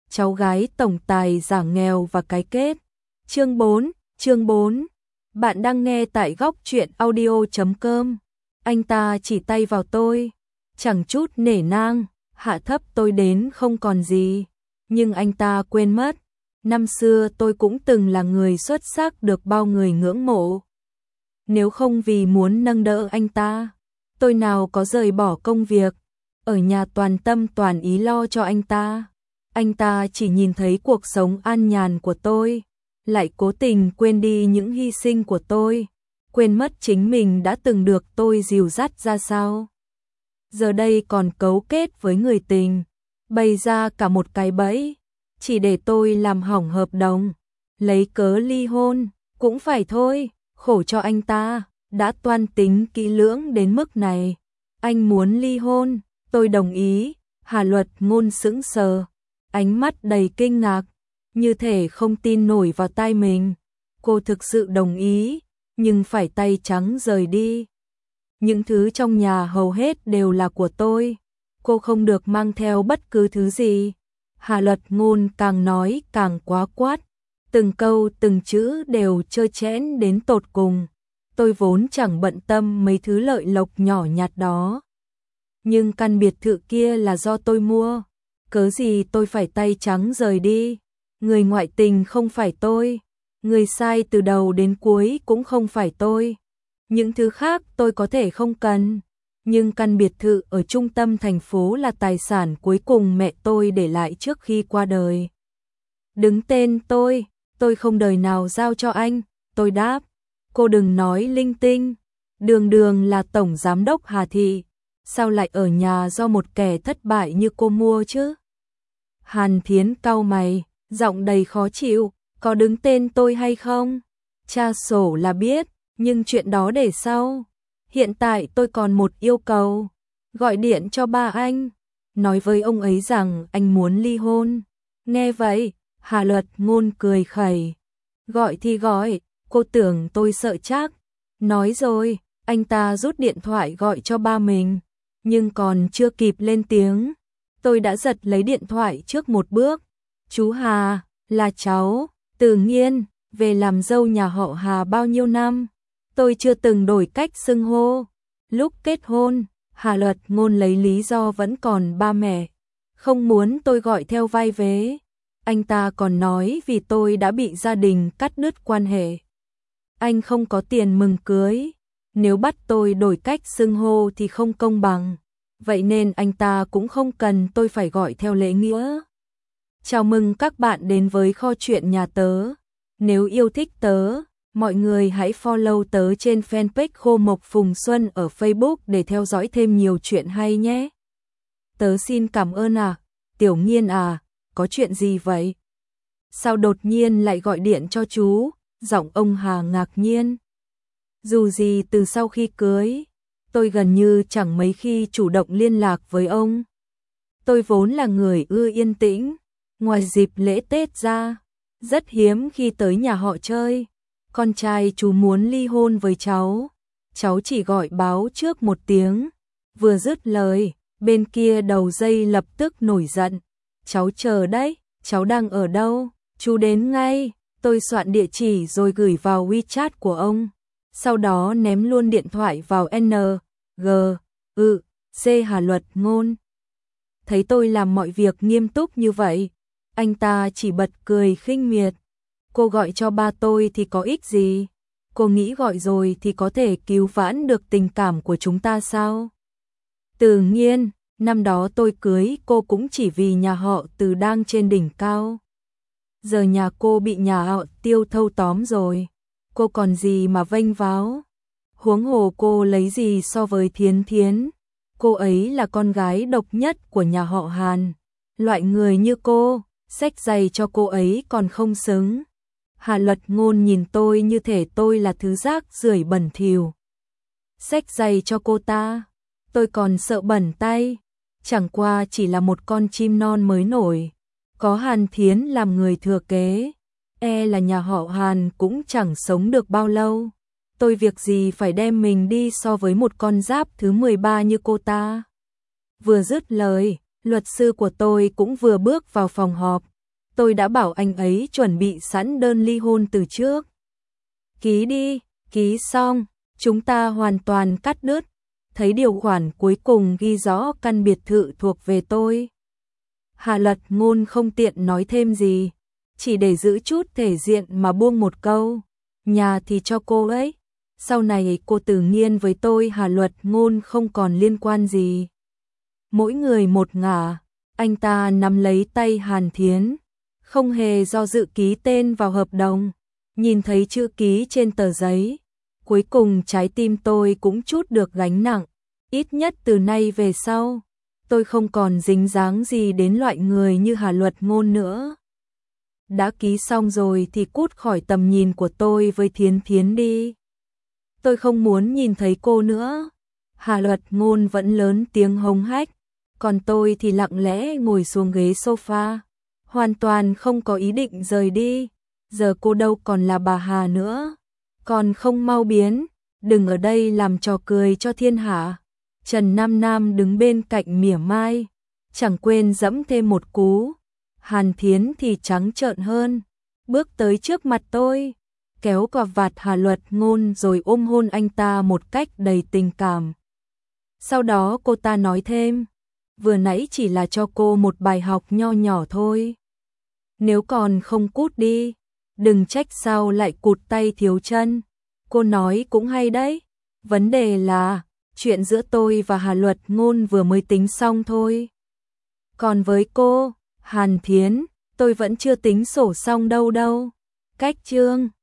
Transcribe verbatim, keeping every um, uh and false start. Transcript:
cháu gái tổng tài giả nghèo và cái kết. Chương bốn, chương bốn. Bạn đang nghe tại góc truyện audio chấm com. Anh ta chỉ tay vào tôi, chẳng chút nể nang, hạ thấp tôi đến không còn gì. Nhưng anh ta quên mất, năm xưa tôi cũng từng là người xuất sắc được bao người ngưỡng mộ. Nếu không vì muốn nâng đỡ anh ta, tôi nào có rời bỏ công việc, ở nhà toàn tâm toàn ý lo cho anh ta. Anh ta chỉ nhìn thấy cuộc sống an nhàn của tôi, lại cố tình quên đi những hy sinh của tôi, quên mất chính mình đã từng được tôi dìu dắt ra sao. Giờ đây còn cấu kết với người tình, bày ra cả một cái bẫy, chỉ để tôi làm hỏng hợp đồng, lấy cớ ly hôn, cũng phải thôi, khổ cho anh ta, đã toan tính kỹ lưỡng đến mức này. Anh muốn ly hôn, tôi đồng ý. Hà Luật Ngôn sững sờ, ánh mắt đầy kinh ngạc, như thể không tin nổi vào tai mình. Cô thực sự đồng ý, nhưng phải tay trắng rời đi. Những thứ trong nhà hầu hết đều là của tôi, cô không được mang theo bất cứ thứ gì. Hà Luật Ngôn càng nói càng quá quát, từng câu từng chữ đều trơ trẽn đến tột cùng. Tôi vốn chẳng bận tâm mấy thứ lợi lộc nhỏ nhặt đó, nhưng căn biệt thự kia là do tôi mua, cớ gì tôi phải tay trắng rời đi. Người ngoại tình không phải tôi, người sai từ đầu đến cuối cũng không phải tôi. Những thứ khác tôi có thể không cần, nhưng căn biệt thự ở trung tâm thành phố là tài sản cuối cùng mẹ tôi để lại trước khi qua đời. Đứng tên tôi, tôi không đời nào giao cho anh, tôi đáp. Cô đừng nói linh tinh, đường đường là tổng giám đốc Hà Thị, sao lại ở nhà do một kẻ thất bại như cô mua chứ? Hàn Thiến cau mày, giọng đầy khó chịu, có đứng tên tôi hay không? Tra sổ là biết, nhưng chuyện đó để sau. Hiện tại tôi còn một yêu cầu, gọi điện cho ba anh, nói với ông ấy rằng anh muốn ly hôn. Nghe vậy, Hà Luật Ngôn cười khẩy. Gọi thì gọi, cô tưởng tôi sợ chắc. Nói rồi, anh ta rút điện thoại gọi cho ba mình, nhưng còn chưa kịp lên tiếng, tôi đã giật lấy điện thoại trước một bước. Chú Hà, là cháu, Từ Nghiên, về làm dâu nhà họ Hà bao nhiêu năm, tôi chưa từng đổi cách xưng hô. Lúc kết hôn, Hà Luật Ngôn lấy lý do vẫn còn ba mẹ, không muốn tôi gọi theo vai vế. Anh ta còn nói vì tôi đã bị gia đình cắt đứt quan hệ, anh không có tiền mừng cưới, nếu bắt tôi đổi cách xưng hô thì không công bằng, vậy nên anh ta cũng không cần tôi phải gọi theo lễ nghĩa. Chào mừng các bạn đến với kho truyện nhà tớ. Nếu yêu thích tớ, mọi người hãy follow tớ trên fanpage Khô Mộc Phùng Xuân ở Facebook để theo dõi thêm nhiều chuyện hay nhé. Tớ xin cảm ơn à, Tiểu Nghiên à, có chuyện gì vậy? Sao đột nhiên lại gọi điện cho chú? Giọng ông Hà ngạc nhiên. Dù gì từ sau khi cưới, tôi gần như chẳng mấy khi chủ động liên lạc với ông. Tôi vốn là người ưa yên tĩnh, ngoài dịp lễ Tết ra, rất hiếm khi tới nhà họ chơi. Con trai chú muốn ly hôn với cháu, cháu chỉ gọi báo trước một tiếng. Vừa dứt lời, bên kia đầu dây lập tức nổi giận. Cháu chờ đấy, cháu đang ở đâu? Chú đến ngay. Tôi soạn địa chỉ rồi gửi vào WeChat của ông, sau đó ném luôn điện thoại vào N G ư C Hà Luật Ngôn. Thấy tôi làm mọi việc nghiêm túc như vậy, anh ta chỉ bật cười khinh miệt. Cô gọi cho ba tôi thì có ích gì? Cô nghĩ gọi rồi thì có thể cứu vãn được tình cảm của chúng ta sao? Từ Nghiên, năm đó tôi cưới cô cũng chỉ vì nhà họ Từ đang trên đỉnh cao. Giờ nhà cô bị nhà họ Tiêu thâu tóm rồi, cô còn gì mà vênh váo? Huống hồ cô lấy gì so với Thiến Thiến? Cô ấy là con gái độc nhất của nhà họ Hàn. Loại người như cô, xách giày cho cô ấy còn không xứng. Hà Luật Ngôn nhìn tôi như thể tôi là thứ rác rưởi bẩn thỉu. Xách giày cho cô ta? Tôi còn sợ bẩn tay. Chẳng qua chỉ là một con chim non mới nổi, có Hàn Thiến làm người thừa kế, e là nhà họ Hàn cũng chẳng sống được bao lâu. Tôi việc gì phải đem mình đi so với một con giáp thứ mười ba như cô ta. Vừa dứt lời, luật sư của tôi cũng vừa bước vào phòng họp. tôi đã bảo anh ấy chuẩn bị sẵn đơn ly hôn từ trước. Ký đi, ký xong, chúng ta hoàn toàn cắt đứt. Thấy điều khoản cuối cùng ghi rõ căn biệt thự thuộc về tôi. Hà Lật Ngôn không tiện nói thêm gì, chỉ để giữ chút thể diện mà buông một câu. Nhà thì cho cô ấy. Sau này cô Từ Nghiên với tôi Hà Luật Ngôn không còn liên quan gì. Mỗi người một ngả, anh ta nắm lấy tay Hàn Thiến, không hề do dự ký tên vào hợp đồng. Nhìn thấy chữ ký trên tờ giấy, cuối cùng trái tim tôi cũng chút được gánh nặng. Ít nhất từ nay về sau, tôi không còn dính dáng gì đến loại người như Hà Luật Ngôn nữa. Đã ký xong rồi thì cút khỏi tầm nhìn của tôi với Thiến Thiến đi. Tôi không muốn nhìn thấy cô nữa. Hà Luật Ngôn vẫn lớn tiếng hống hách, còn tôi thì lặng lẽ ngồi xuống ghế sofa, hoàn toàn không có ý định rời đi. Giờ cô đâu còn là bà Hà nữa, còn không mau biến, đừng ở đây làm trò cười cho thiên hạ. Trần Nam Nam đứng bên cạnh mỉa mai, chẳng quên dẫm thêm một cú. Hàn Thiến thì trắng trợn hơn, bước tới trước mặt tôi, kéo cà vạt Hà Luật Ngôn rồi ôm hôn anh ta một cách đầy tình cảm. Sau đó cô ta nói thêm, vừa nãy chỉ là cho cô một bài học nho nhỏ thôi. Nếu còn không cút đi, đừng trách sao lại cụt tay thiếu chân. Cô nói cũng hay đấy, vấn đề là chuyện giữa tôi và Hà Luật Ngôn vừa mới tính xong thôi. Còn với cô, Hàn Thiến, tôi vẫn chưa tính sổ xong đâu đâu. Cách chương